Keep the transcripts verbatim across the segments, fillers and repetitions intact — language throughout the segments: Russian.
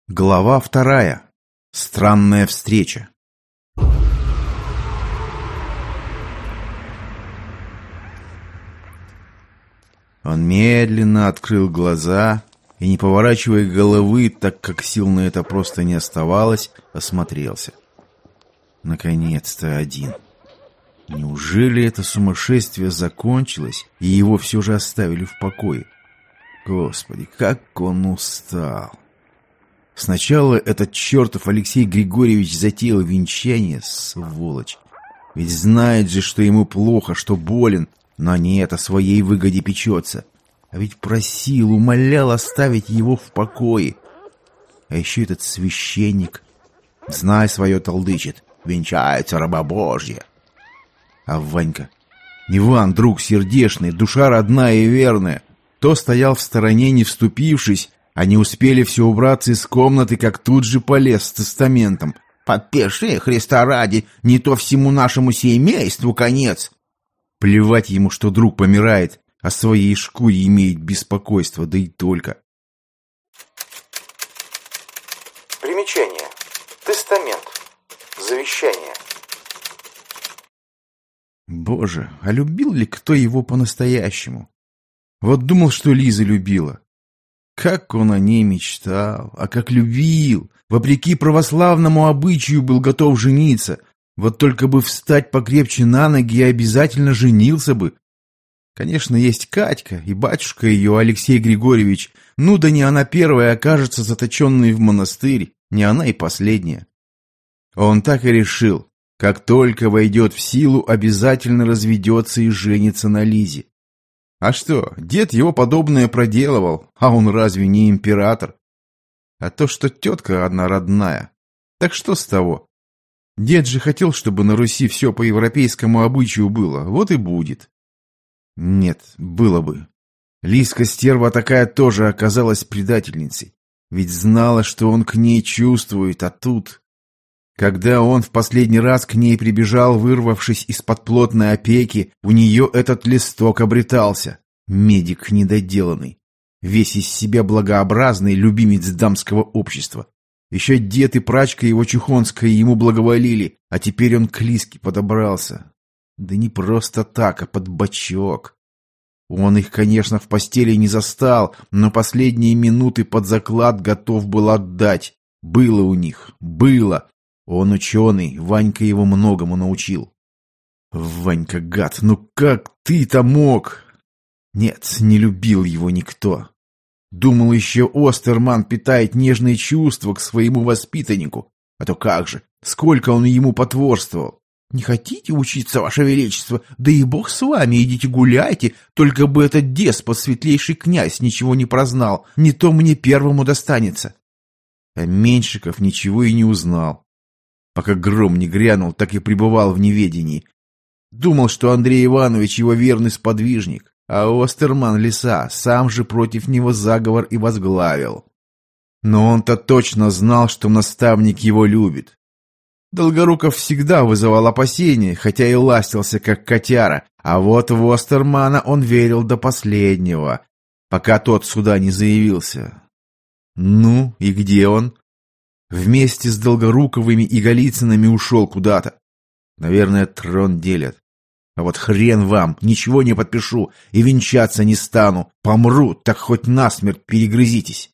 Глава вторая. Странная встреча. Он медленно открыл глаза и, не поворачивая головы, так как сил на это просто не оставалось, осмотрелся. Наконец-то один. Неужели это сумасшествие закончилось, и его все же оставили в покое? Господи, как он устал! Сначала этот чертов Алексей Григорьевич затеял венчание, сволочь. Ведь знает же, что ему плохо, что болен, но нет, о своей выгоде печется. А ведь просил, умолял оставить его в покое. А еще этот священник, знай свое, толдычит, венчается раба Божья. А Ванька, Иван, друг сердечный, душа родная и верная, то стоял в стороне, не вступившись, а не успели все убраться из комнаты, как тут же полез с тестаментом. «Подпиши, Христа ради, не то всему нашему семейству конец!» Плевать ему, что друг помирает, о своей шкуре имеет беспокойство, да и только. Примечание. Тестамент. Завещание. Боже, а любил ли кто его по-настоящему? Вот думал, что Лиза любила. Как он о ней мечтал, а как любил! Вопреки православному обычаю был готов жениться. Вот только бы встать покрепче на ноги и обязательно женился бы. Конечно, есть Катька и батюшка ее, Алексей Григорьевич. Ну да не она первая окажется заточенной в монастырь, не она и последняя. Он так и решил. Как только войдет в силу, обязательно разведется и женится на Лизе. А что, дед его подобное проделывал, а он разве не император? А то, что тетка одна родная, так что с того? Дед же хотел, чтобы на Руси все по европейскому обычаю было, вот и будет. Нет, было бы. Лизка стерва такая тоже оказалась предательницей, ведь знала, что он к ней чувствует, а тут... Когда он в последний раз к ней прибежал, вырвавшись из-под плотной опеки, у нее этот листок обретался. Медик недоделанный. Весь из себя благообразный любимец дамского общества. Еще дед и прачка его чухонская ему благоволили, а теперь он к Лизке подобрался. Да не просто так, а под бочок. Он их, конечно, в постели не застал, но последние минуты под заклад готов был отдать. Было у них, было. Он ученый, Ванька его многому научил. Ванька, гад, ну как ты-то мог? Нет, не любил его никто. Думал, еще Остерман питает нежные чувства к своему воспитаннику. А то как же, сколько он ему потворствовал. Не хотите учиться, ваше величество? Да и бог с вами, идите гуляйте, только бы этот деспот, светлейший князь, ничего не прознал, не то мне первому достанется. А Меньшиков ничего и не узнал. Пока гром не грянул, так и пребывал в неведении. Думал, что Андрей Иванович его верный сподвижник, а Остерман Лиса сам же против него заговор и возглавил. Но он-то точно знал, что наставник его любит. Долгоруков всегда вызывал опасения, хотя и ластился, как котяра, а вот в Остермана он верил до последнего, пока тот сюда не заявился. Ну, и где он? Вместе с Долгоруковыми и Голицынами ушел куда-то. Наверное, трон делят. А вот хрен вам, ничего не подпишу и венчаться не стану. Помру, так хоть насмерть перегрызитесь.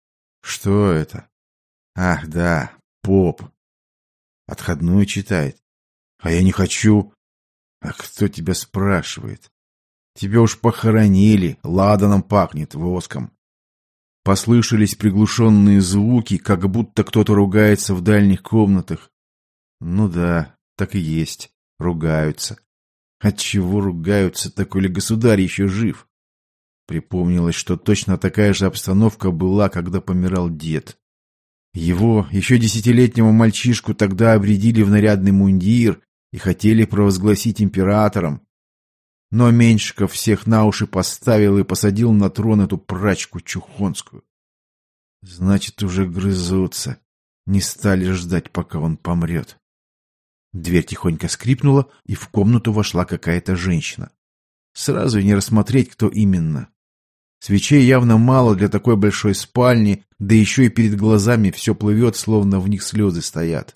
Что это? Ах, да, поп. Отходную читает. А я не хочу. А кто тебя спрашивает? Тебя уж похоронили, ладаном пахнет, воском. Послышались приглушенные звуки, как будто кто-то ругается в дальних комнатах. Ну да, так и есть, ругаются. Отчего ругаются, такой ли государь еще жив? Припомнилось, что точно такая же обстановка была, когда помирал дед. Его, еще десятилетнего мальчишку, тогда обрядили в нарядный мундир и хотели провозгласить императором. Но Меньшиков всех на уши поставил и посадил на трон эту прачку чухонскую. Значит, уже грызутся. Не стали ждать, пока он помрет. Дверь тихонько скрипнула, и в комнату вошла какая-то женщина. Сразу не рассмотреть, кто именно. Свечей явно мало для такой большой спальни, да еще и перед глазами все плывет, словно в них слезы стоят.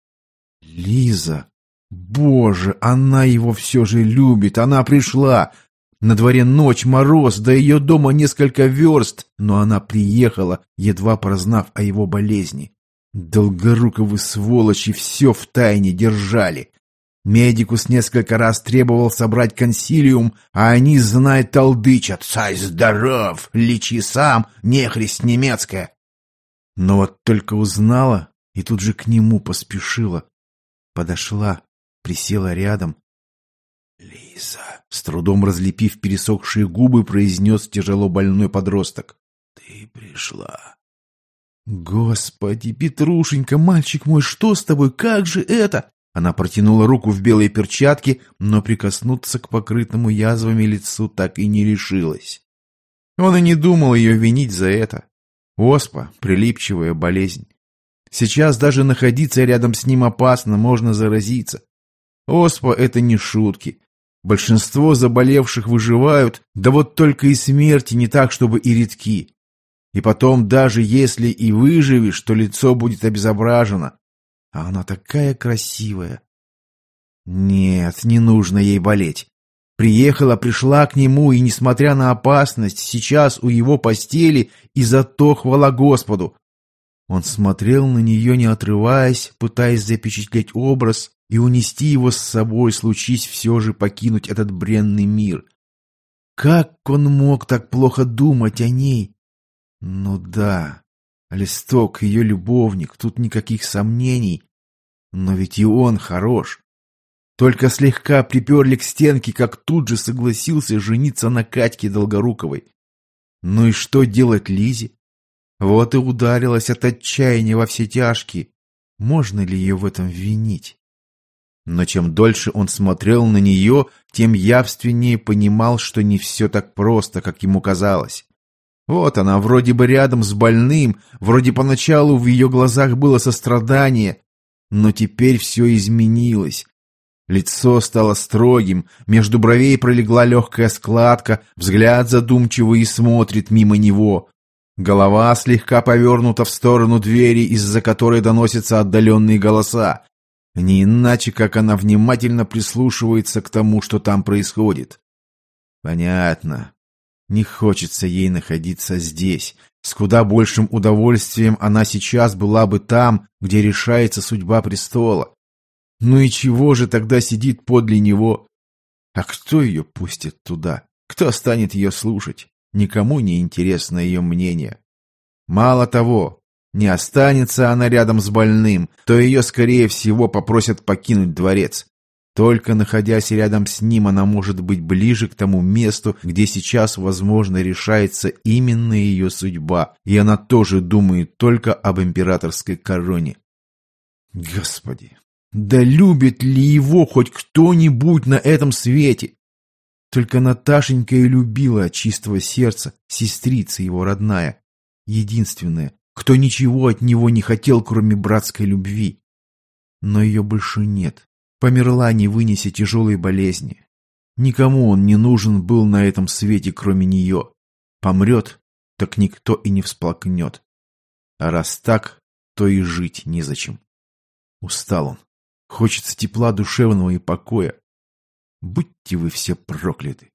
Лиза! Боже, она его все же любит, она пришла! На дворе ночь, мороз, до ее дома несколько верст, но она приехала, едва прознав о его болезни. Долгоруковы сволочи все втайне держали. Медикус несколько раз требовал собрать консилиум, а они, знай, толдычат: «Царь здоров, лечи сам, нехрист немецкая». Но вот только узнала и тут же к нему поспешила. Подошла, присела рядом. «Лиза», с трудом разлепив пересохшие губы, произнес тяжело больной подросток. «Ты пришла». «Господи, Петрушенька, мальчик мой, что с тобой? Как же это?» Она протянула руку в белые перчатки, но прикоснуться к покрытому язвами лицу так и не решилась. Он и не думал ее винить за это. Оспа — прилипчивая болезнь. Сейчас даже находиться рядом с ним опасно, можно заразиться. Оспа — это не шутки. Большинство заболевших выживают, да вот только и смерти не так, чтобы и редки. И потом, даже если и выживешь, то лицо будет обезображено. А она такая красивая. Нет, не нужно ей болеть. Приехала, пришла к нему, и, несмотря на опасность, сейчас у его постели, и зато хвала Господу. Он смотрел на нее, не отрываясь, пытаясь запечатлеть образ и унести его с собой, случись все же покинуть этот бренный мир. Как он мог так плохо думать о ней? Ну да, Листок, ее любовник, тут никаких сомнений. Но ведь и он хорош. Только слегка приперли к стенке, как тут же согласился жениться на Катьке Долгоруковой. Ну и что делать Лизе? Вот и ударилась от отчаяния во все тяжкие. Можно ли ее в этом винить? Но чем дольше он смотрел на нее, тем явственнее понимал, что не все так просто, как ему казалось. Вот она, вроде бы рядом с больным, вроде поначалу в ее глазах было сострадание, но теперь все изменилось. Лицо стало строгим, между бровей пролегла легкая складка, взгляд задумчивый и смотрит мимо него. Голова слегка повернута в сторону двери, из-за которой доносятся отдаленные голоса. Не иначе, как она внимательно прислушивается к тому, что там происходит. Понятно. Не хочется ей находиться здесь. С куда большим удовольствием она сейчас была бы там, где решается судьба престола. Ну и чего же тогда сидит подле него? А кто ее пустит туда? Кто станет ее слушать? Никому не интересно ее мнение. Мало того, не останется она рядом с больным, то ее, скорее всего, попросят покинуть дворец. Только находясь рядом с ним, она может быть ближе к тому месту, где сейчас, возможно, решается именно ее судьба, и она тоже думает только об императорской короне. Господи, да любит ли его хоть кто-нибудь на этом свете? Только Наташенька и любила от чистого сердца, сестрица его родная, единственная, кто ничего от него не хотел, кроме братской любви. Но ее больше нет. Померла, не вынеся тяжелой болезни. Никому он не нужен был на этом свете, кроме нее. Помрет, так никто и не всплакнет. А раз так, то и жить незачем. Устал он. Хочется тепла душевного и покоя. Будьте вы все прокляты.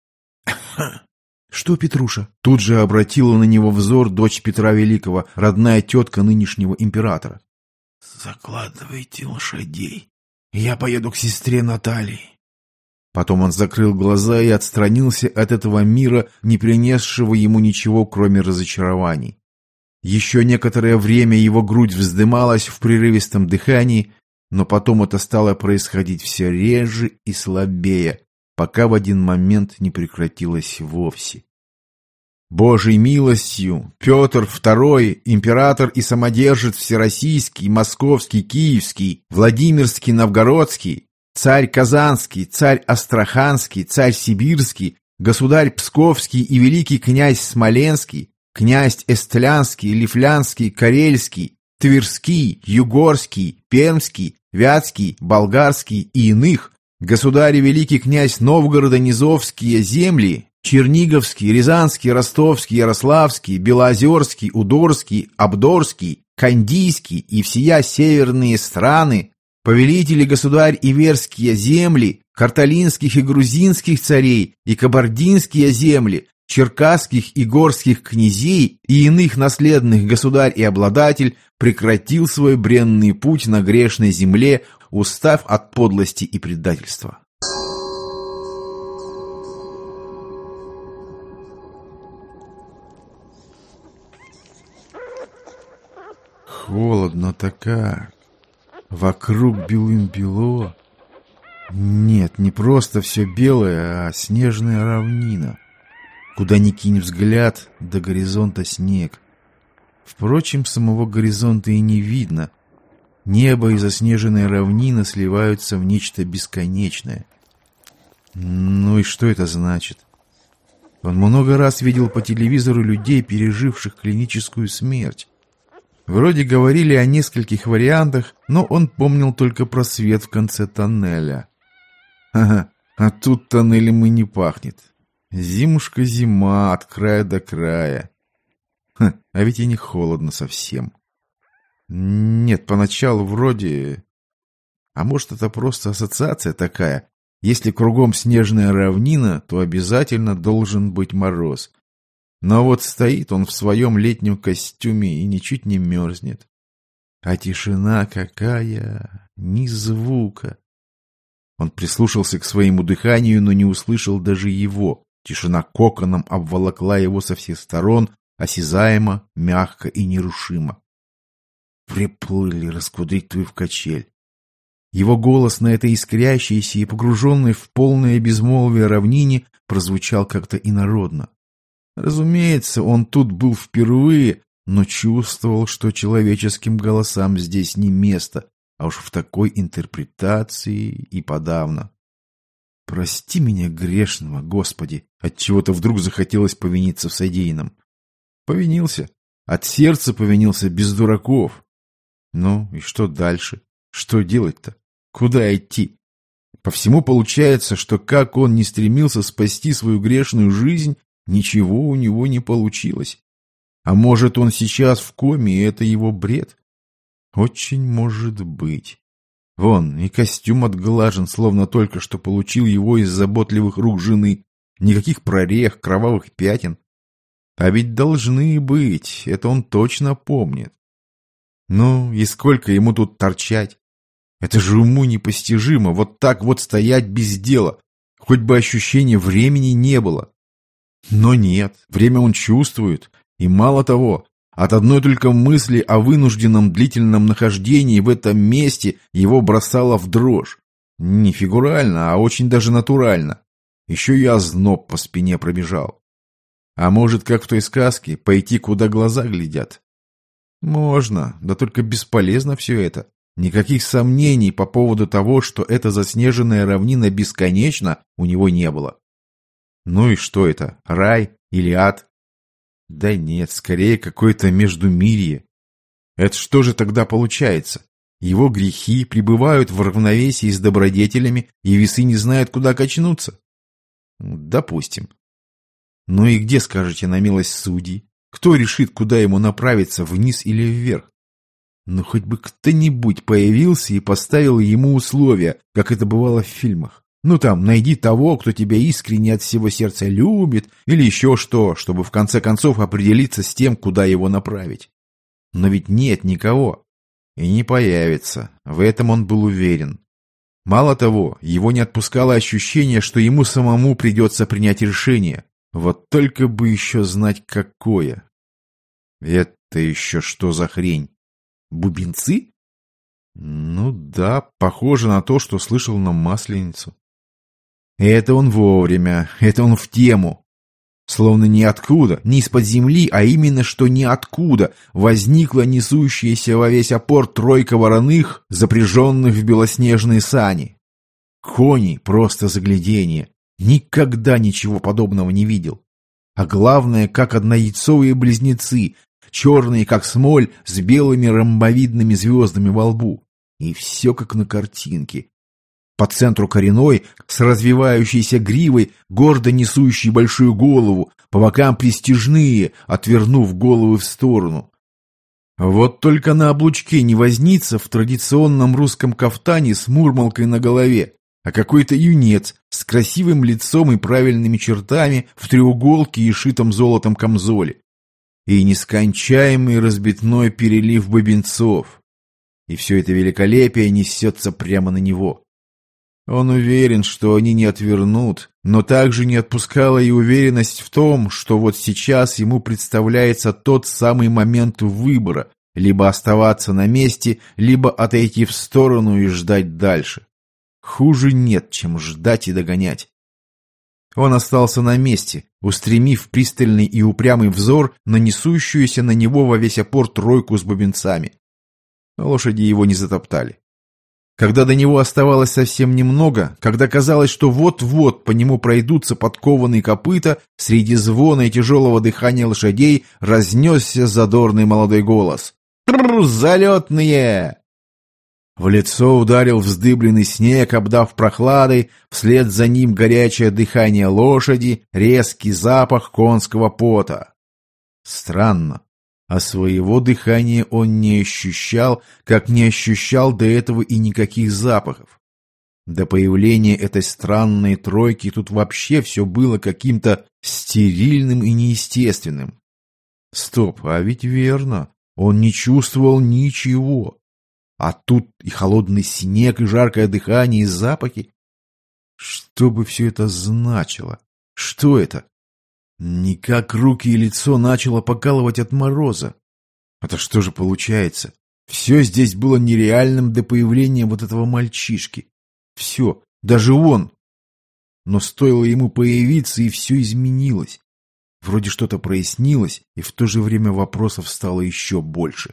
Что, Петруша? Тут же обратила на него взор дочь Петра Великого, родная тетка нынешнего императора. Закладывайте лошадей. Я поеду к сестре Натальи. Потом он закрыл глаза и отстранился от этого мира, не принесшего ему ничего, кроме разочарований. Еще некоторое время его грудь вздымалась в прерывистом дыхании, но потом это стало происходить все реже и слабее, пока в один момент не прекратилось вовсе. Божьей милостью Петр Второй, император и самодержец всероссийский, московский, киевский, Владимирский, новгородский, царь Казанский, царь Астраханский, царь Сибирский, государь Псковский и великий князь Смоленский, князь Эстлянский, Лифлянский, Карельский, Тверский, Югорский, Пермский, Вятский, Болгарский и иных, государь и великий князь Новгорода Низовские земли, Черниговский, Рязанский, Ростовский, Ярославский, Белоозерский, Удорский, Абдорский, Кандийский и всея северные страны, повелители государь иверские земли, карталинских и грузинских царей и кабардинские земли, черкасских и горских князей и иных наследных государь и обладатель прекратил свой бренный путь на грешной земле, устав от подлости и предательства. Холодно-то как. Вокруг белым-бело. Нет, не просто все белое, а снежная равнина. Куда ни кинь взгляд, до горизонта снег. Впрочем, самого горизонта и не видно. Небо и заснеженная равнина сливаются в нечто бесконечное. Ну и что это значит? Он много раз видел по телевизору людей, переживших клиническую смерть. Вроде говорили о нескольких вариантах, но он помнил только про свет в конце тоннеля. Ага, а тут тоннелем и не пахнет. Зимушка зима, от края до края. Ха, а ведь и не холодно совсем. Нет, поначалу вроде... А может, это просто ассоциация такая? Если кругом снежная равнина, то обязательно должен быть мороз. Но вот стоит он в своем летнем костюме и ничуть не мерзнет. А тишина какая! Ни звука! Он прислушался к своему дыханию, но не услышал даже его. Тишина коконом обволокла его со всех сторон, осязаемо, мягко и нерушимо. Приплыли, раскудрить в качель. Его голос на этой искрящейся и погруженной в полное безмолвие равнине прозвучал как-то инородно. Разумеется, он тут был впервые, но чувствовал, что человеческим голосам здесь не место, а уж в такой интерпретации и подавно. «Прости меня, грешного, Господи!» Отчего-то вдруг захотелось повиниться в содеянном. Повинился. От сердца повинился, без дураков. Ну, и что дальше? Что делать-то? Куда идти? По всему получается, что как он не стремился спасти свою грешную жизнь, ничего у него не получилось. А может, он сейчас в коме, и это его бред? Очень может быть. Вон, и костюм отглажен, словно только что получил его из заботливых рук жены. Никаких прорех, кровавых пятен. А ведь должны быть, это он точно помнит. Ну, и сколько ему тут торчать? Это же уму непостижимо, вот так вот стоять без дела. Хоть бы ощущения времени не было. Но нет, время он чувствует. И мало того, от одной только мысли о вынужденном длительном нахождении в этом месте его бросало в дрожь. Не фигурально, а очень даже натурально. Еще и озноб по спине пробежал. А может, как в той сказке, пойти, куда глаза глядят? Можно, да только бесполезно все это. Никаких сомнений по поводу того, что эта заснеженная равнина бесконечна, у него не было. Ну и что это, рай или ад? Да нет, скорее какое-то междумирье. Это что же тогда получается? Его грехи пребывают в равновесии с добродетелями, и весы не знают, куда качнуться? Допустим. Ну и где, скажете, на милость судей? Кто решит, куда ему направиться, вниз или вверх? Ну хоть бы кто-нибудь появился и поставил ему условия, как это бывало в фильмах. Ну там, найди того, кто тебя искренне от всего сердца любит, или еще что, чтобы в конце концов определиться с тем, куда его направить. Но ведь нет никого. И не появится. В этом он был уверен. Мало того, его не отпускало ощущение, что ему самому придется принять решение. Вот только бы еще знать, какое. Это еще что за хрень? Бубенцы? Ну да, похоже на то, что слышал на Масленицу. Это он вовремя, это он в тему. Словно ниоткуда, не из-под земли, а именно что ниоткуда возникла несущаяся во весь опор тройка вороных, запряженных в белоснежные сани. Кони — просто загляденье. Никогда ничего подобного не видел. А главное, как однояйцовые близнецы, черные, как смоль, с белыми ромбовидными звездами во лбу. И все как на картинке. По центру коренной, с развивающейся гривой, гордо несущей большую голову, по бокам пристяжные, отвернув головы в сторону. Вот только на облучке не возница в традиционном русском кафтане с мурмалкой на голове, а какой-то юнец с красивым лицом и правильными чертами в треуголке и шитом золотом камзоле. И нескончаемый разбитной перелив бубенцов. И все это великолепие несется прямо на него. Он уверен, что они не отвернут, но также не отпускала и уверенность в том, что вот сейчас ему представляется тот самый момент выбора, либо оставаться на месте, либо отойти в сторону и ждать дальше. Хуже нет, чем ждать и догонять. Он остался на месте, устремив пристальный и упрямый взор на несущуюся на него во весь опор тройку с бубенцами. Лошади его не затоптали. Когда до него оставалось совсем немного, когда казалось, что вот-вот по нему пройдутся подкованные копыта, среди звона и тяжелого дыхания лошадей разнесся задорный молодой голос. «Трррр, залетные!» В лицо ударил вздыбленный снег, обдав прохладой, вслед за ним горячее дыхание лошади, резкий запах конского пота. Странно. А своего дыхания он не ощущал, как не ощущал до этого и никаких запахов. До появления этой странной тройки тут вообще все было каким-то стерильным и неестественным. Стоп, а ведь верно, он не чувствовал ничего. А тут и холодный снег, и жаркое дыхание, и запахи. Что бы все это значило? Что это? Никак руки и лицо начало покалывать от мороза. Это что же получается? Все здесь было нереальным до появления вот этого мальчишки. Все, даже он. Но стоило ему появиться, и все изменилось. Вроде что-то прояснилось, и в то же время вопросов стало еще больше.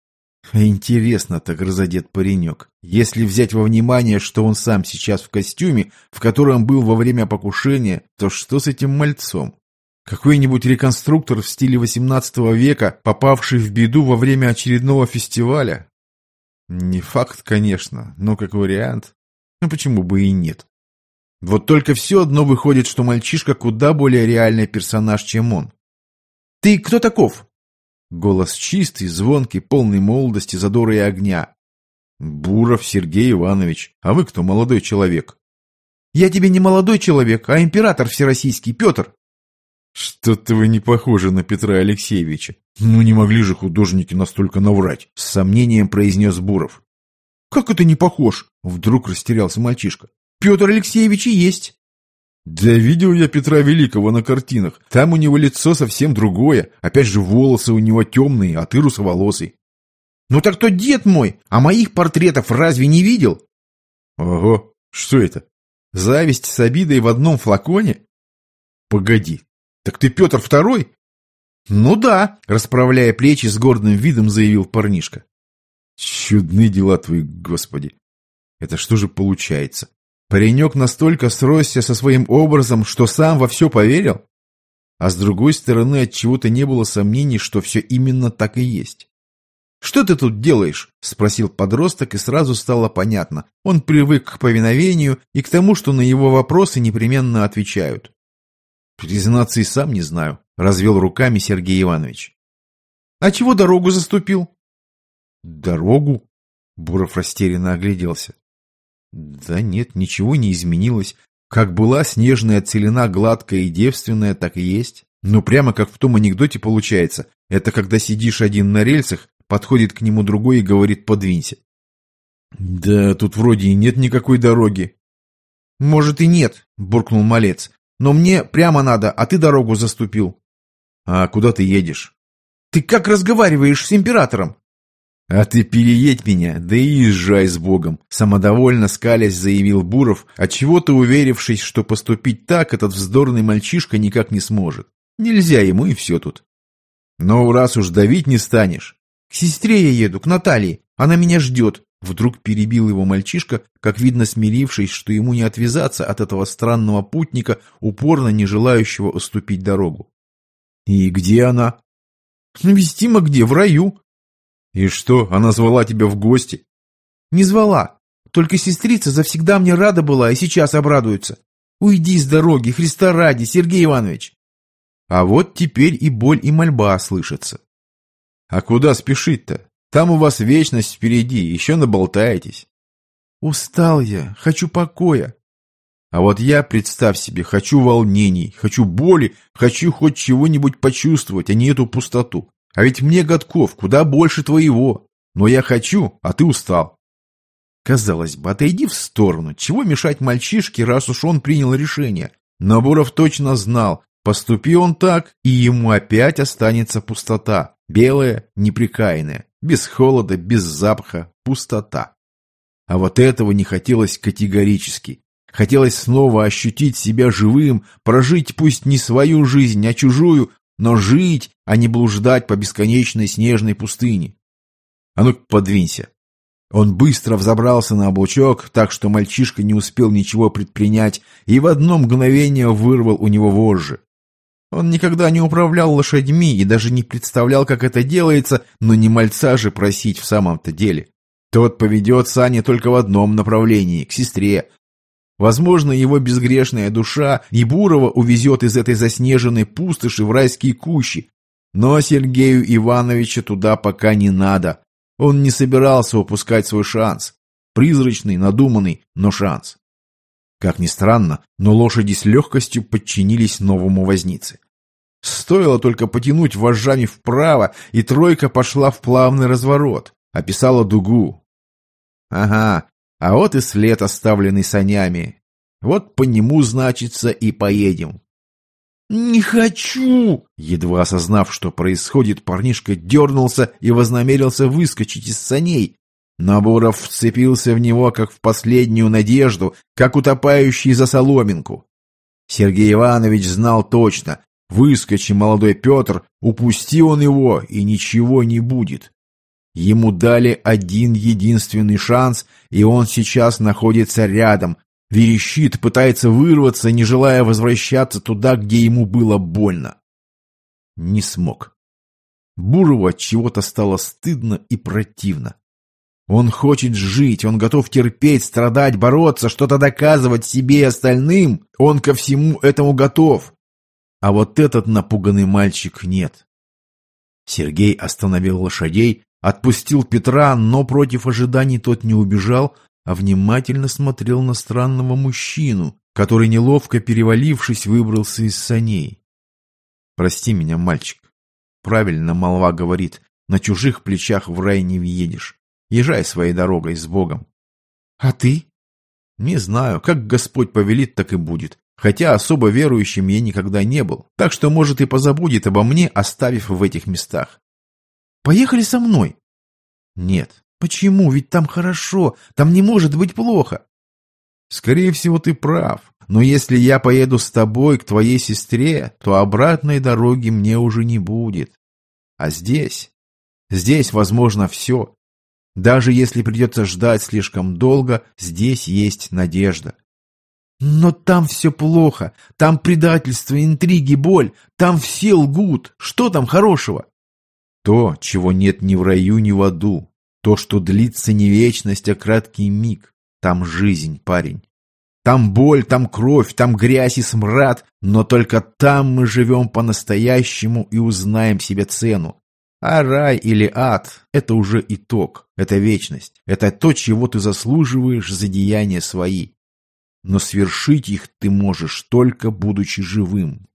Интересно так разодет паренек. Если взять во внимание, что он сам сейчас в костюме, в котором был во время покушения, то что с этим мальцом? Какой-нибудь реконструктор в стиле восемнадцатого века, попавший в беду во время очередного фестиваля? Не факт, конечно, но как вариант. Ну почему бы и нет? Вот только все одно выходит, что мальчишка куда более реальный персонаж, чем он. «Ты кто таков?» Голос чистый, звонкий, полный молодости, задора и огня. «Буров Сергей Иванович. А вы кто, молодой человек?» «Я тебе не молодой человек, а император всероссийский, Петр». «Что-то вы не похожи на Петра Алексеевича. Ну не могли же художники настолько наврать», — с сомнением произнес Буров. «Как это не похож?» — вдруг растерялся мальчишка. «Петр Алексеевич и есть». «Да видел я Петра Великого на картинах. Там у него лицо совсем другое. Опять же волосы у него темные, а ты русоволосый». «Ну так то дед мой, а моих портретов разве не видел?» «Ого, что это? Зависть с обидой в одном флаконе?» «Погоди, так ты Петр Второй?» «Ну да», — расправляя плечи, с гордым видом заявил парнишка. «Чудны дела твои, Господи! Это что же получается? Паренек настолько сросся со своим образом, что сам во все поверил? А с другой стороны, от чего-то не было сомнений, что все именно так и есть. «Что ты тут делаешь?» — спросил подросток, и сразу стало понятно. Он привык к повиновению и к тому, что на его вопросы непременно отвечают. «Признаться, и сам не знаю», — развел руками Сергей Иванович. «А чего дорогу заступил?» «Дорогу?» — Буров растерянно огляделся. «Да нет, ничего не изменилось. Как была снежная целина гладкая и девственная, так и есть. Но прямо как в том анекдоте получается. Это когда сидишь один на рельсах, подходит к нему другой и говорит: подвинься». «Да тут вроде и нет никакой дороги». «Может и нет», — буркнул малец. «Но мне прямо надо, а ты дорогу заступил». «А куда ты едешь?» «Ты как разговариваешь с императором?» «А ты переедь меня, да и езжай с Богом», — самодовольно скалясь заявил Буров, отчего-то уверившись, что поступить так этот вздорный мальчишка никак не сможет. Нельзя ему, и все тут. «Но раз уж давить не станешь...» «К сестре я еду, к Наталье, она меня ждет», — вдруг перебил его мальчишка, как видно смирившись, что ему не отвязаться от этого странного путника, упорно не желающего уступить дорогу. «И где она?» «Вестимо где, в раю». «И что, она звала тебя в гости?» «Не звала. только сестрица завсегда мне рада была и сейчас обрадуется. Уйди с дороги, Христа ради, Сергей Иванович. А вот теперь и боль, и мольба слышатся. А куда спешить-то? Там у вас вечность впереди, еще наболтаетесь. Устал я, хочу покоя. А вот я, представь себе, хочу волнений, хочу боли, хочу хоть чего-нибудь почувствовать, а не эту пустоту. А ведь мне годков куда больше твоего. Но я хочу, а ты устал. Казалось бы, отойди в сторону. Чего мешать мальчишке, раз уж он принял решение? Но Буров точно знал, поступи он так, и ему опять останется пустота. Белая, непрекаянная, без холода, без запаха, пустота. А вот этого не хотелось категорически. Хотелось снова ощутить себя живым, прожить пусть не свою жизнь, а чужую, но жить, а не блуждать по бесконечной снежной пустыне. А ну-ка, подвинься. Он быстро взобрался на облучок, так что мальчишка не успел ничего предпринять и в одно мгновение вырвал у него вожжи. Он никогда не управлял лошадьми и даже не представлял, как это делается, но не мальца же просить в самом-то деле. Тот поведет сани только в одном направлении, к сестре. Возможно, его безгрешная душа и Бурова увезет из этой заснеженной пустоши в райские кущи, но Сергею Ивановичу туда пока не надо. Он не собирался упускать свой шанс. Призрачный, надуманный, но шанс. Как ни странно, но лошади с легкостью подчинились новому вознице. Стоило только потянуть вожжами вправо, и тройка пошла в плавный разворот, описала дугу. Ага, а вот и след, оставленный санями. Вот по нему, значится, и поедем. «Не хочу!» Едва осознав, что происходит, парнишка дернулся и вознамерился выскочить из саней. Но Буров вцепился в него, как в последнюю надежду, как утопающий за соломинку. Сергей Иванович знал точно, выскочи молодой Петр, упусти он его, и ничего не будет. Ему дали один единственный шанс, и он сейчас находится рядом, верещит, пытается вырваться, не желая возвращаться туда, где ему было больно. Не смог. Бурову от чего-то стало стыдно и противно. Он хочет жить, он готов терпеть, страдать, бороться, что-то доказывать себе и остальным. Он ко всему этому готов. А вот этот напуганный мальчик нет. Сергей остановил лошадей, отпустил Петра, но против ожиданий тот не убежал, а внимательно смотрел на странного мужчину, который, неловко перевалившись, выбрался из саней. «Прости меня, мальчик. Правильно молва говорит, на чужих плечах в рай не въедешь. Езжай своей дорогой с Богом». «А ты?» «Не знаю, как Господь повелит, так и будет. Хотя особо верующим я никогда не был, так что, может, и позабудет обо мне, оставив в этих местах». «Поехали со мной». «Нет». «Почему? Ведь там хорошо, там не может быть плохо». «Скорее всего, ты прав, но если я поеду с тобой к твоей сестре, то обратной дороги мне уже не будет. А здесь, здесь возможно все. Даже если придется ждать слишком долго, здесь есть надежда». «Но там все плохо, там предательство, интриги, боль, там все лгут. Что там хорошего?» «То, чего нет ни в раю, ни в аду. То, что длится не вечность, а краткий миг. Там жизнь, парень. Там боль, там кровь, там грязь и смрад, но только там мы живем по-настоящему и узнаем себе цену. А рай или ад – это уже итог, это вечность, это то, чего ты заслуживаешь за деяния свои. Но свершить их ты можешь, только будучи живым».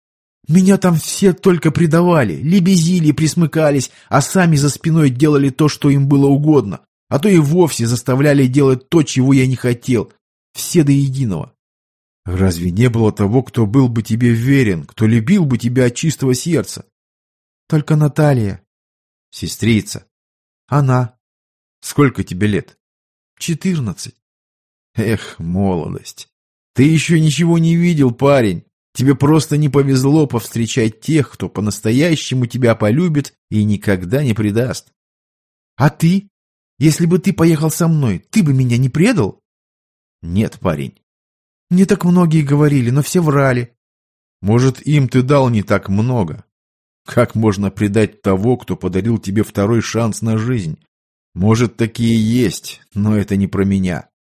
«Меня там все только предавали, лебезили, присмыкались, а сами за спиной делали то, что им было угодно, а то и вовсе заставляли делать то, чего я не хотел. Все до единого». «Разве не было того, кто был бы тебе верен, кто любил бы тебя от чистого сердца?» «Только Наталья». «Сестрица». «Она». «Сколько тебе лет?» «Четырнадцать». «Эх, молодость. Ты еще ничего не видел, парень. Тебе просто не повезло повстречать тех, кто по-настоящему тебя полюбит и никогда не предаст». «А ты? Если бы ты поехал со мной, ты бы меня не предал?» «Нет, парень». «Мне так многие говорили, но все врали». «Может, им ты дал не так много. Как можно предать того, кто подарил тебе второй шанс на жизнь? Может, такие есть, но это не про меня.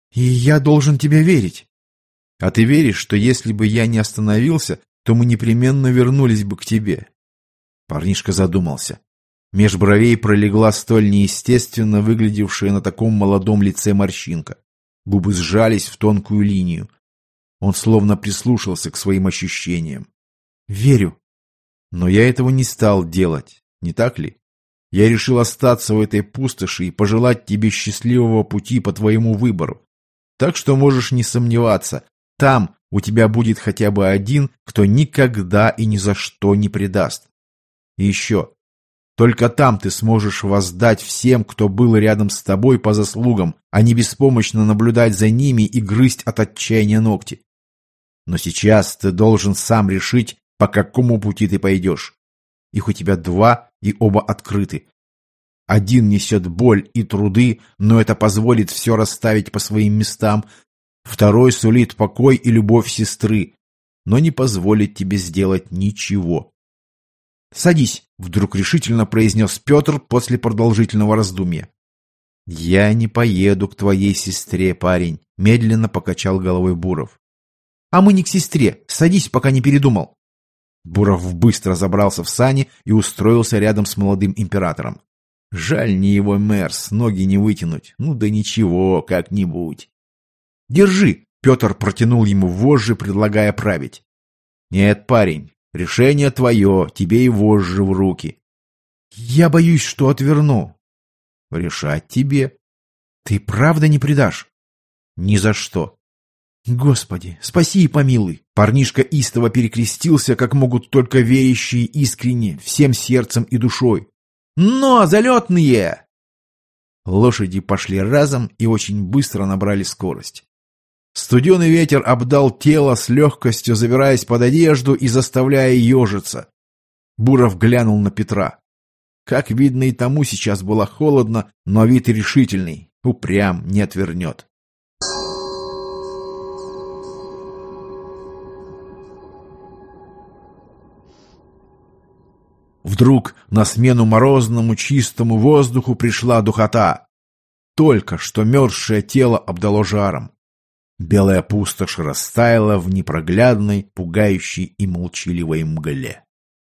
И я должен тебе верить. А ты веришь, что если бы я не остановился, то мы непременно вернулись бы к тебе? Парнишка задумался. Меж бровей пролегла столь неестественно выглядевшая на таком молодом лице морщинка. Губы сжались в тонкую линию. Он словно прислушался к своим ощущениям. «Верю. Но я этого не стал делать, не так ли? Я решил остаться в этой пустоши и пожелать тебе счастливого пути по твоему выбору. Так что можешь не сомневаться, там у тебя будет хотя бы один, кто никогда и ни за что не предаст. И еще, только там ты сможешь воздать всем, кто был рядом с тобой по заслугам, а не беспомощно наблюдать за ними и грызть от отчаяния ногти. Но сейчас ты должен сам решить, по какому пути ты пойдешь. Их у тебя два, и оба открыты. Один несет боль и труды, но это позволит все расставить по своим местам. Второй сулит покой и любовь сестры, но не позволит тебе сделать ничего. «Садись», — вдруг решительно произнес Петр после продолжительного раздумья. «Я не поеду к твоей сестре, парень», — медленно покачал головой Буров. «А мы не к сестре. Садись, пока не передумал». Буров быстро забрался в сани и устроился рядом с молодым императором. Жаль, не его мерс, ноги не вытянуть. Ну да ничего, как-нибудь. «Держи!» — Петр протянул ему вожжи, предлагая править. «Нет, парень, решение твое, тебе и вожжи в руки». «Я боюсь, что отверну». «Решать тебе». «Ты правда не предашь?» «Ни за что». «Господи, спаси и помилуй!» Парнишка истово перекрестился, как могут только верящие искренне, всем сердцем и душой. «Но, залетные!» Лошади пошли разом и очень быстро набрали скорость. Студеный ветер обдал тело с легкостью, забираясь под одежду и заставляя ежиться. Буров глянул на Петра. Как видно, и тому сейчас было холодно, но вид решительный, упрям, не отвернет. Вдруг на смену морозному чистому воздуху пришла духота. Только что мерзшее тело обдало жаром. Белая пустошь растаяла в непроглядной, пугающей и молчаливой мгле.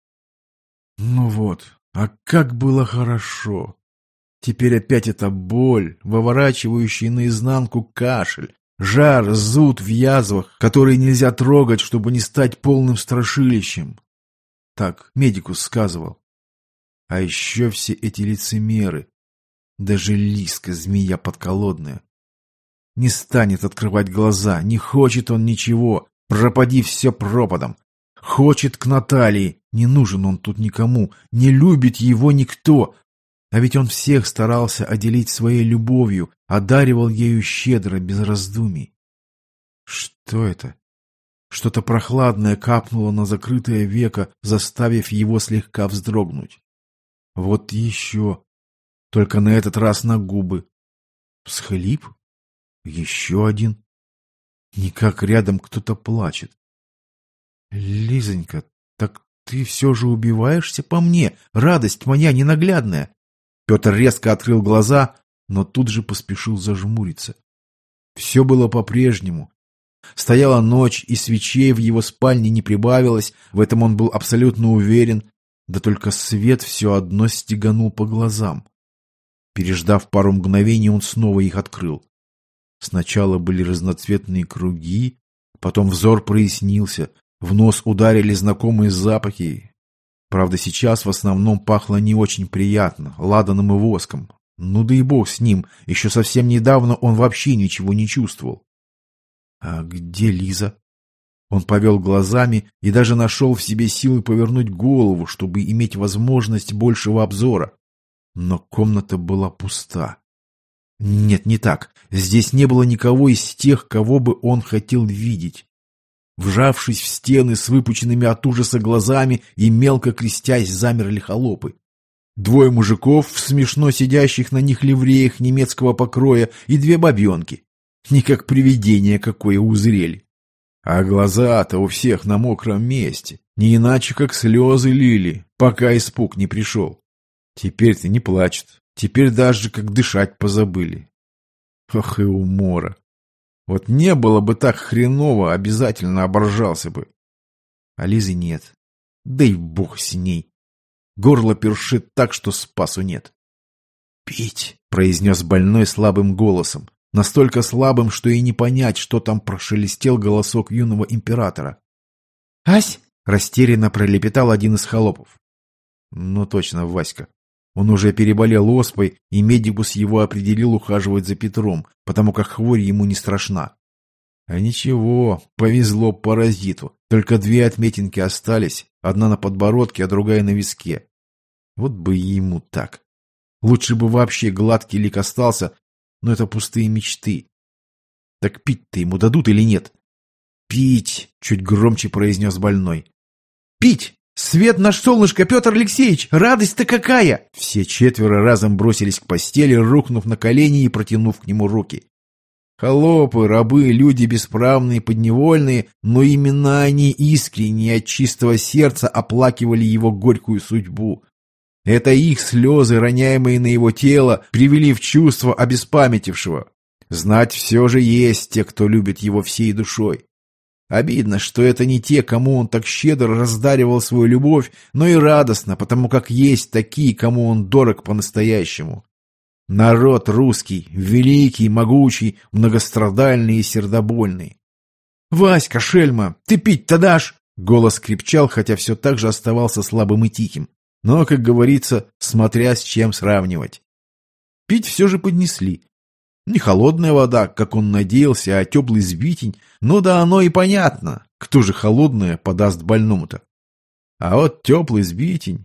Ну вот, а как было хорошо! Теперь опять эта боль, выворачивающий наизнанку кашель, жар, зуд в язвах, которые нельзя трогать, чтобы не стать полным страшилищем. Так медикус сказывал. А еще все эти лицемеры. Даже Лиска, змея подколодная. Не станет открывать глаза, не хочет он ничего. Пропади все пропадом. Хочет к Наталье, не нужен он тут никому, не любит его никто. А ведь он всех старался отделить своей любовью, одаривал ею щедро, без раздумий. Что это? Что-то прохладное капнуло на закрытое веко, заставив его слегка вздрогнуть. Вот еще. Только на этот раз на губы. Всхлип? Еще один. Никак рядом кто-то плачет. Лизонька, так ты все же убиваешься по мне, радость моя ненаглядная. Петр резко открыл глаза, но тут же поспешил зажмуриться. Все было по-прежнему. Стояла ночь, и свечей в его спальне не прибавилось, в этом он был абсолютно уверен, да только свет все одно стеганул по глазам. Переждав пару мгновений, он снова их открыл. Сначала были разноцветные круги, потом взор прояснился, в нос ударили знакомые запахи. Правда, сейчас в основном пахло не очень приятно, ладаном и воском. Ну да и бог с ним, еще совсем недавно он вообще ничего не чувствовал. А где Лиза? Он повел глазами и даже нашел в себе силы повернуть голову, чтобы иметь возможность большего обзора. Но комната была пуста. Нет, не так. Здесь не было никого из тех, кого бы он хотел видеть. Вжавшись в стены с выпученными от ужаса глазами и мелко крестясь, замерли холопы. Двое мужиков, смешно сидящих на них ливреях немецкого покроя, и две бабенки. Не как привидение какое узрели. А глаза-то у всех на мокром месте, не иначе как слезы лили, пока испуг не пришел. Теперь-то не плачут, теперь даже как дышать позабыли. Ох и умора. Вот не было бы так хреново, обязательно оборжался бы. А Лизы нет. Да и бог с ней. Горло першит так, что спасу нет. «Пить!» — произнес больной слабым голосом. Настолько слабым, что и не понять, что там прошелестел голосок юного императора. «Ась!» — растерянно пролепетал один из холопов. Ну точно, Васька. Он уже переболел оспой, и медикус его определил ухаживать за Петром, потому как хворь ему не страшна. А ничего, повезло паразиту. Только две отметинки остались, одна на подбородке, а другая на виске. Вот бы ему так. Лучше бы вообще гладкий лик остался, но это пустые мечты. Так пить-то ему дадут или нет? «Пить!» — чуть громче произнес больной. «Пить! Свет наш солнышко, Петр Алексеевич! Радость-то какая!» Все четверо разом бросились к постели, рухнув на колени и протянув к нему руки. Холопы, рабы, люди бесправные, подневольные, но именно они искренне от чистого сердца оплакивали его горькую судьбу. Это их слезы, роняемые на его тело, привели в чувство обеспамятившего. Знать все же есть те, кто любит его всей душой. Обидно, что это не те, кому он так щедро раздаривал свою любовь, но и радостно, потому как есть такие, кому он дорог по-настоящему. Народ русский, великий, могучий, многострадальный и сердобольный. «Васька, шельма, ты пить-то дашь?» Голос крепчал, хотя все так же оставался слабым и тихим. Но, как говорится, смотря с чем сравнивать. Пить все же поднесли. Не холодная вода, как он надеялся, а теплый сбитень. Ну да оно и понятно. Кто же холодное подаст больному-то? А вот теплый сбитень.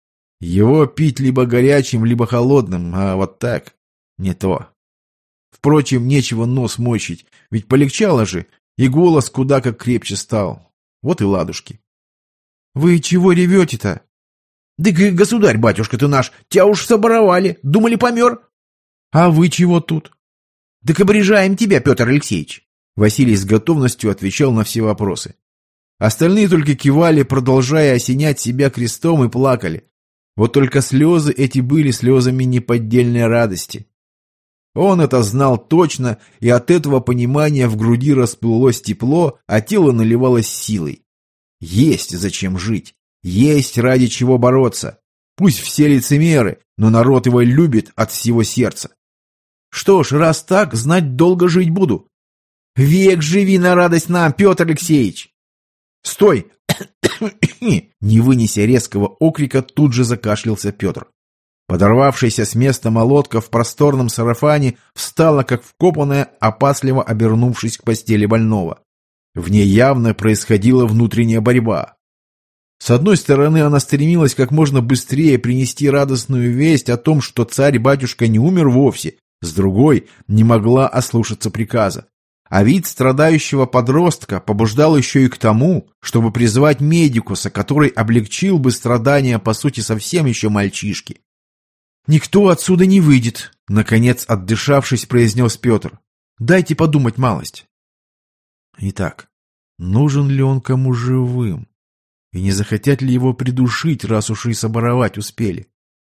Его пить либо горячим, либо холодным, а вот так не то. Впрочем, нечего нос мочить, ведь полегчало же, и голос куда как крепче стал. Вот и ладушки. «Вы чего ревете-то?» «Да государь-батюшка ты наш, тебя уж соборовали, думали помер». «А вы чего тут?» «Так обрежаем тебя, Петр Алексеевич». Василий с готовностью отвечал на все вопросы. Остальные только кивали, продолжая осенять себя крестом, и плакали. Вот только слезы эти были слезами неподдельной радости. Он это знал точно, и от этого понимания в груди расплылось тепло, а тело наливалось силой. Есть зачем жить, есть ради чего бороться. Пусть все лицемеры, но народ его любит от всего сердца. Что ж, раз так, знать долго жить буду. Век живи на радость нам, Петр Алексеевич! Стой! Не вынеся резкого окрика, тут же закашлялся Петр. Подорвавшаяся с места молотка в просторном сарафане встала, как вкопанная, опасливо обернувшись к постели больного. В ней явно происходила внутренняя борьба. С одной стороны, она стремилась как можно быстрее принести радостную весть о том, что царь-батюшка не умер вовсе, с другой, не могла ослушаться приказа. А вид страдающего подростка побуждал еще и к тому, чтобы призвать медикуса, который облегчил бы страдания, по сути, совсем еще мальчишки. «Никто отсюда не выйдет», — наконец, отдышавшись, произнес Петр. «Дайте подумать малость». Итак, нужен ли он кому живым? И не захотят ли его придушить, раз уж и соборовать успели?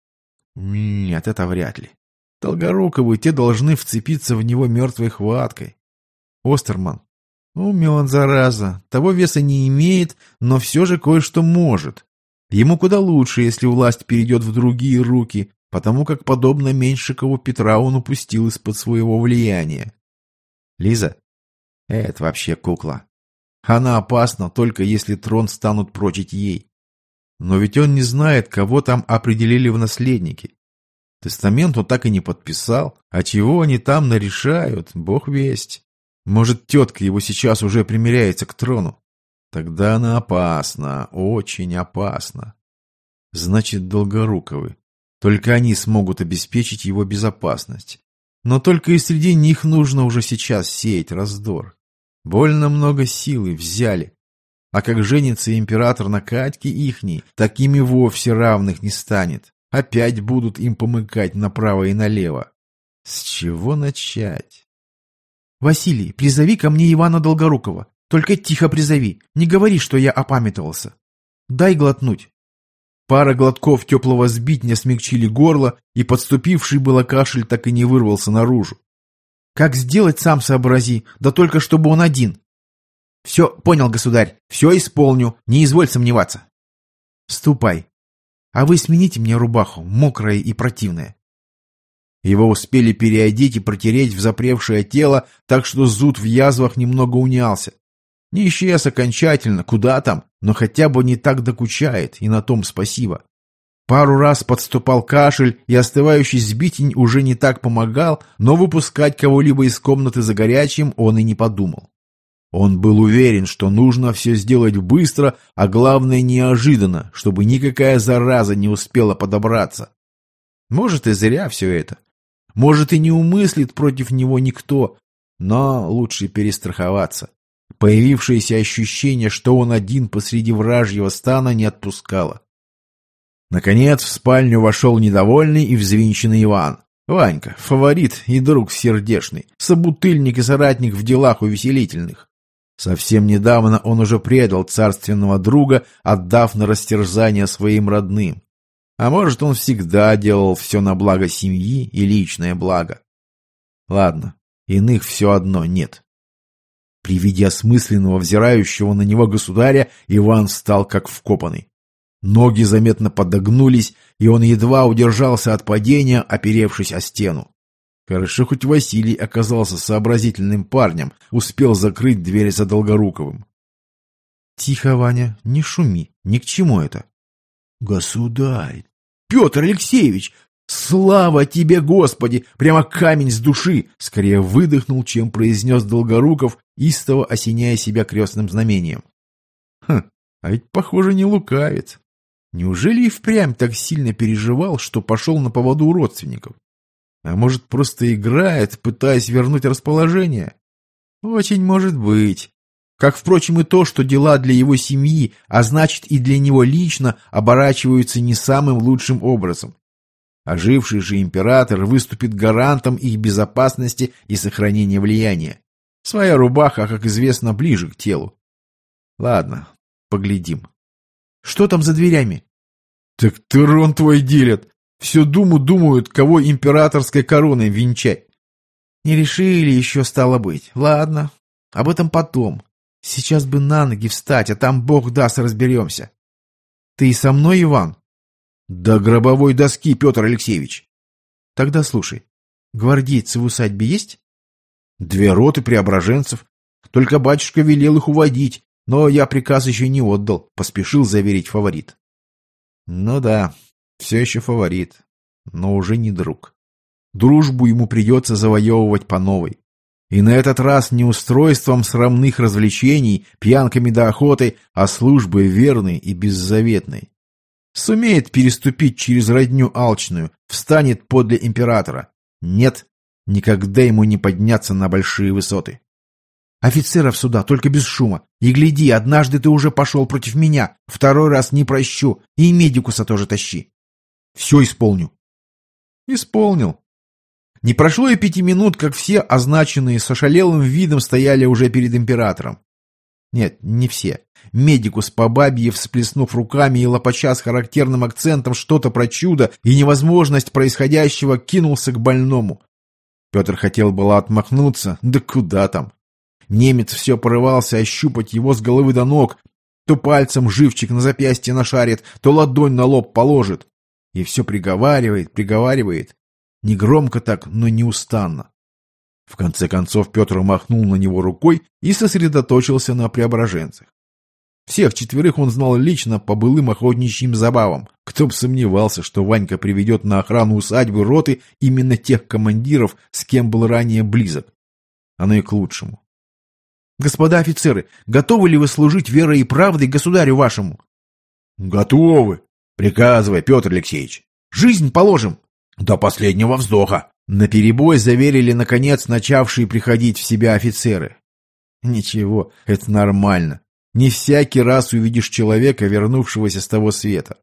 Нет, это вряд ли. Долгоруковы те должны вцепиться в него мертвой хваткой. Остерман. Умен, зараза. Того веса не имеет, но все же кое-что может. Ему куда лучше, если власть перейдет в другие руки, потому как, подобно Меньшикову, Петра он упустил из-под своего влияния. Лиза? Это вообще кукла. Она опасна, только если трон станут прочить ей. Но ведь он не знает, кого там определили в наследники. Тестамент он так и не подписал, а чего они там нарешают, бог весть. Может, тетка его сейчас уже примиряется к трону? Тогда она опасна, очень опасна. Значит, Долгоруковы. Только они смогут обеспечить его безопасность. Но только и среди них нужно уже сейчас сеять раздор. Больно много силы взяли. А как женится император на Катьке ихней, такими вовсе равных не станет. Опять будут им помыкать направо и налево. С чего начать? «Василий, призови ко мне Ивана Долгорукова. Только тихо призови, не говори, что я опамятовался. Дай глотнуть». Пара глотков теплого сбитня смягчили горло, и подступивший было кашель так и не вырвался наружу. Как сделать, сам сообрази, да только чтобы он один. Все, понял, государь, все исполню, не изволь сомневаться. Ступай. А вы смените мне рубаху, мокрая и противная. Его успели переодеть и протереть в запревшее тело, так что зуд в язвах немного унялся. Не исчез окончательно, куда там, но хотя бы не так докучает, и на том спасибо. Пару раз подступал кашель, и остывающий сбитень уже не так помогал, но выпускать кого-либо из комнаты за горячим он и не подумал. Он был уверен, что нужно все сделать быстро, а главное неожиданно, чтобы никакая зараза не успела подобраться. Может, и зря все это. Может, и не умыслит против него никто, но лучше перестраховаться. Появившееся ощущение, что он один посреди вражьего стана, не отпускало. Наконец в спальню вошел недовольный и взвинченный Иван. Ванька, фаворит и друг сердечный, собутыльник и соратник в делах увеселительных. Совсем недавно он уже предал царственного друга, отдав на растерзание своим родным. А может, он всегда делал все на благо семьи и личное благо. Ладно, иных все одно нет. При виде осмысленного, взирающего на него государя, Иван встал как вкопанный. Ноги заметно подогнулись, и он едва удержался от падения, оперевшись о стену. Хорошо, хоть Василий оказался сообразительным парнем, успел закрыть дверь за Долгоруковым. — Тихо, Ваня, не шуми, ни к чему это. — Государь! Петр Алексеевич! Слава тебе, Господи! Прямо камень с души! Скорее выдохнул, чем произнес Долгоруков, истово осеняя себя крестным знамением. Хм, а ведь, похоже, не лукавит. Неужели и впрямь так сильно переживал, что пошел на поводу у родственников? А может, просто играет, пытаясь вернуть расположение? Очень может быть. Как, впрочем, и то, что дела для его семьи, а значит и для него лично, оборачиваются не самым лучшим образом. Оживший же император выступит гарантом их безопасности и сохранения влияния. Своя рубаха, как известно, ближе к телу. Ладно, поглядим. Что там за дверями? Так трон твой делят. Всю думу думают, кого императорской короной венчать. Не решили еще, стало быть. Ладно, об этом потом. Сейчас бы на ноги встать, а там бог даст, разберемся. Ты и со мной, Иван? До гробовой доски, Петр Алексеевич. Тогда слушай, гвардейцы в усадьбе есть? Две роты преображенцев. Только батюшка велел их уводить, но я приказ еще не отдал, поспешил заверить фаворит. Ну да, все еще фаворит, но уже не друг. Дружбу ему придется завоевывать по новой. И на этот раз не устройством срамных развлечений, пьянками да охотой, а службой верной и беззаветной. Сумеет переступить через родню алчную, встанет подле императора. Нет, никогда ему не подняться на большие высоты. Офицеров сюда, только без шума. И гляди, однажды ты уже пошел против меня, второй раз не прощу, и медикуса тоже тащи. Все исполню. Исполнил. Не прошло и пяти минут, как все означенные с ошалелым видом стояли уже перед императором. Нет, не все. Медикус по бабье, всплеснув руками и лопача с характерным акцентом что-то про чудо и невозможность происходящего, кинулся к больному. Петр хотел было отмахнуться, да куда там. Немец все порывался ощупать его с головы до ног, то пальцем живчик на запястье нашарит, то ладонь на лоб положит. И все приговаривает, приговаривает. Негромко так, но неустанно. В конце концов Петр махнул на него рукой и сосредоточился на преображенцах. Всех четверых он знал лично по былым охотничьим забавам. Кто бы сомневался, что Ванька приведет на охрану усадьбы роты именно тех командиров, с кем был ранее близок. Оно и к лучшему. «Господа офицеры, готовы ли вы служить верой и правдой государю вашему?» «Готовы. Приказывай, Петр Алексеевич. Жизнь положим. До последнего вздоха». Наперебой заверили, наконец, начавшие приходить в себя офицеры. Ничего, это нормально. Не всякий раз увидишь человека, вернувшегося с того света.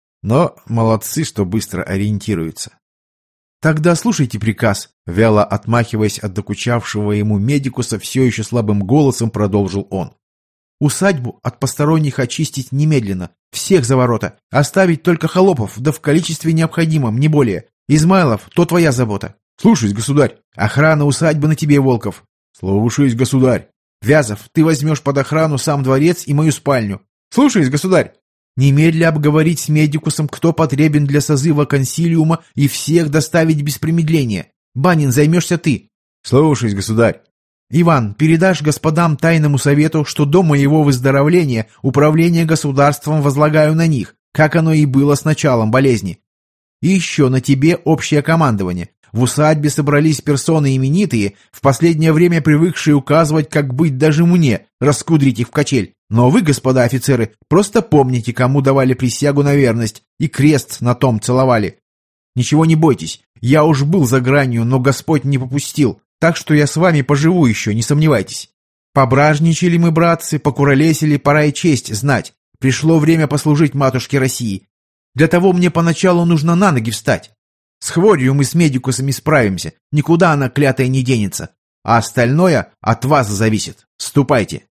Но молодцы, что быстро ориентируются. «Тогда слушайте приказ», — вяло отмахиваясь от докучавшего ему медикуса, все еще слабым голосом продолжил он. «Усадьбу от посторонних очистить немедленно, всех за ворота, оставить только холопов, да в количестве необходимом, не более. Измайлов, то твоя забота. Слушаюсь, государь. Охрана усадьбы на тебе, Волков. Слушаюсь, государь. Вязов, ты возьмешь под охрану сам дворец и мою спальню. Слушаюсь, государь. Немедля обговорить с медикусом, кто потребен для созыва консилиума, и всех доставить без промедления. Банин, займешься ты. Слушаюсь, государь. Иван, передашь господам тайному совету, что до моего выздоровления управление государством возлагаю на них, как оно и было с началом болезни. И еще на тебе общее командование. В усадьбе собрались персоны именитые, в последнее время привыкшие указывать, как быть даже мне, раскудрить их в качель. Но вы, господа офицеры, просто помните, кому давали присягу на верность и крест на том целовали. Ничего не бойтесь, я уж был за гранью, но Господь не попустил, так что я с вами поживу еще, не сомневайтесь. Пображничали мы, братцы, покуролесили, пора и честь знать. Пришло время послужить матушке России. Для того мне поначалу нужно на ноги встать. С хворью мы с медикусами справимся, никуда она клятая не денется. А остальное от вас зависит. Ступайте.